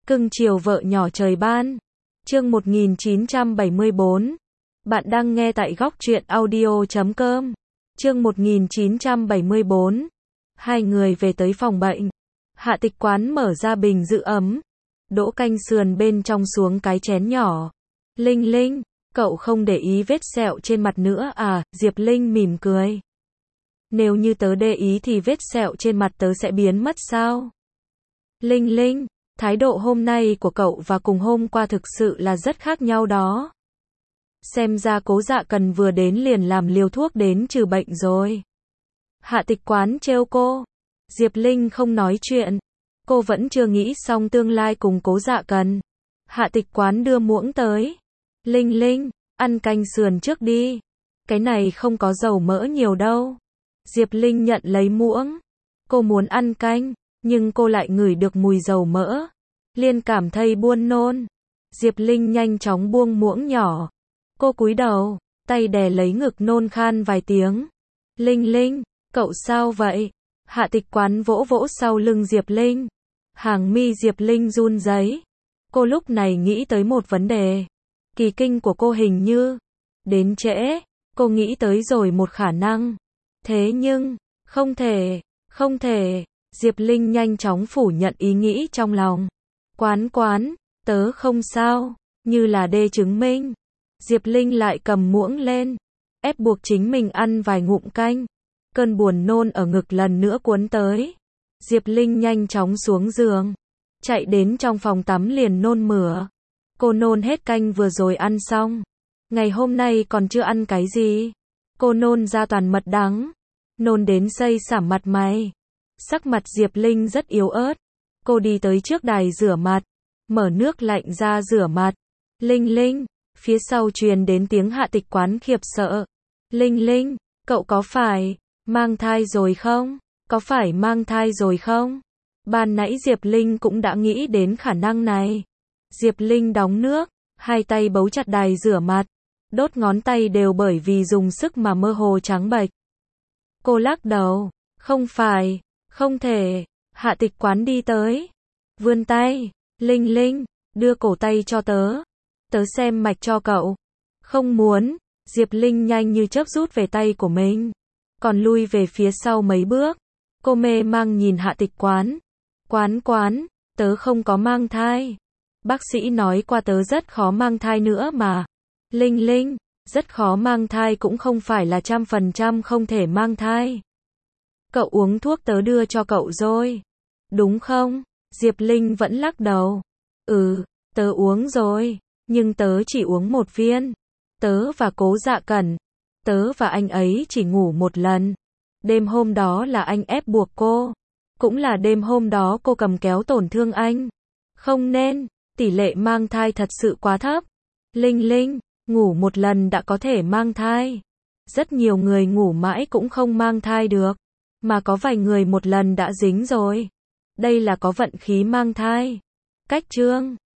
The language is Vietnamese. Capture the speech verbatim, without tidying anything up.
Cưng chiều vợ nhỏ trời ban. Chương một nghìn chín trăm bảy mươi bốn. Bạn đang nghe tại góc truyện audio chấm com. Chương một nghìn chín trăm bảy mươi bốn. Hai người về tới phòng bệnh. Hạ Tịch Quán mở ra bình giữ ấm, đổ canh sườn bên trong xuống cái chén nhỏ. Linh Linh, cậu không để ý vết sẹo trên mặt nữa à? Diệp Linh mỉm cười. Nếu như tớ để ý thì vết sẹo trên mặt tớ sẽ biến mất sao? Linh Linh, thái độ hôm nay của cậu và cùng hôm qua thực sự là rất khác nhau đó. Xem ra Cố Dạ Cần vừa đến liền làm liều thuốc đến trừ bệnh rồi. Hạ Tịch Quán trêu cô. Diệp Linh không nói chuyện. Cô vẫn chưa nghĩ xong tương lai cùng Cố Dạ Cần. Hạ Tịch Quán đưa muỗng tới. Linh Linh, ăn canh sườn trước đi. Cái này không có dầu mỡ nhiều đâu. Diệp Linh nhận lấy muỗng. Cô muốn ăn canh, nhưng cô lại ngửi được mùi dầu mỡ. Liền cảm thấy buồn nôn. Diệp Linh nhanh chóng buông muỗng nhỏ. Cô cúi đầu, tay đè lấy ngực nôn khan vài tiếng. Linh Linh, cậu sao vậy? Hạ Tịch Quán vỗ vỗ sau lưng Diệp Linh. Hàng mi Diệp Linh run rẩy. Cô lúc này nghĩ tới một vấn đề. Kỳ kinh của cô hình như đến trễ. Cô nghĩ tới rồi một khả năng. Thế nhưng, không thể, không thể. Diệp Linh nhanh chóng phủ nhận ý nghĩ trong lòng. Quán quán, tớ không sao, như là đê chứng minh. Diệp Linh lại cầm muỗng lên, ép buộc chính mình ăn vài ngụm canh. Cơn buồn nôn ở ngực lần nữa cuốn tới. Diệp Linh nhanh chóng xuống giường, chạy đến trong phòng tắm liền nôn mửa. Cô nôn hết canh vừa rồi ăn xong. Ngày hôm nay còn chưa ăn cái gì. Cô nôn ra toàn mật đắng, nôn đến xây xảm mặt mày. Sắc mặt Diệp Linh rất yếu ớt. Cô đi tới trước đài rửa mặt, mở nước lạnh ra rửa mặt. Linh Linh, phía sau truyền đến tiếng Hạ Tịch Quán khiếp sợ. Linh Linh, cậu có phải mang thai rồi không? Có phải mang thai rồi không? Ban nãy Diệp Linh cũng đã nghĩ đến khả năng này. Diệp Linh đóng nước, hai tay bấu chặt đài rửa mặt. Đốt ngón tay đều bởi vì dùng sức mà mơ hồ trắng bệch. Cô lắc đầu, không phải, không thể. Hạ Tịch Quán đi tới, vươn tay. Linh Linh, đưa cổ tay cho tớ. Tớ xem mạch cho cậu. Không muốn. Diệp Linh nhanh như chớp rút về tay của mình, còn lui về phía sau mấy bước. Cô mê mang nhìn Hạ Tịch Quán. Quán quán, tớ không có mang thai. Bác sĩ nói qua tớ rất khó mang thai nữa mà. Linh Linh, rất khó mang thai cũng không phải là trăm phần trăm không thể mang thai. Cậu uống thuốc tớ đưa cho cậu rồi, đúng không? Diệp Linh vẫn lắc đầu. Ừ, tớ uống rồi, nhưng tớ chỉ uống một viên. Tớ và Cố Dạ Cẩn, tớ và anh ấy chỉ ngủ một lần. Đêm hôm đó là anh ép buộc cô. Cũng là đêm hôm đó cô cầm kéo tổn thương anh. Không nên, tỷ lệ mang thai thật sự quá thấp. Linh Linh, ngủ một lần đã có thể mang thai. Rất nhiều người ngủ mãi cũng không mang thai được. Mà có vài người một lần đã dính rồi. Đây là có vận khí mang thai. Cách chương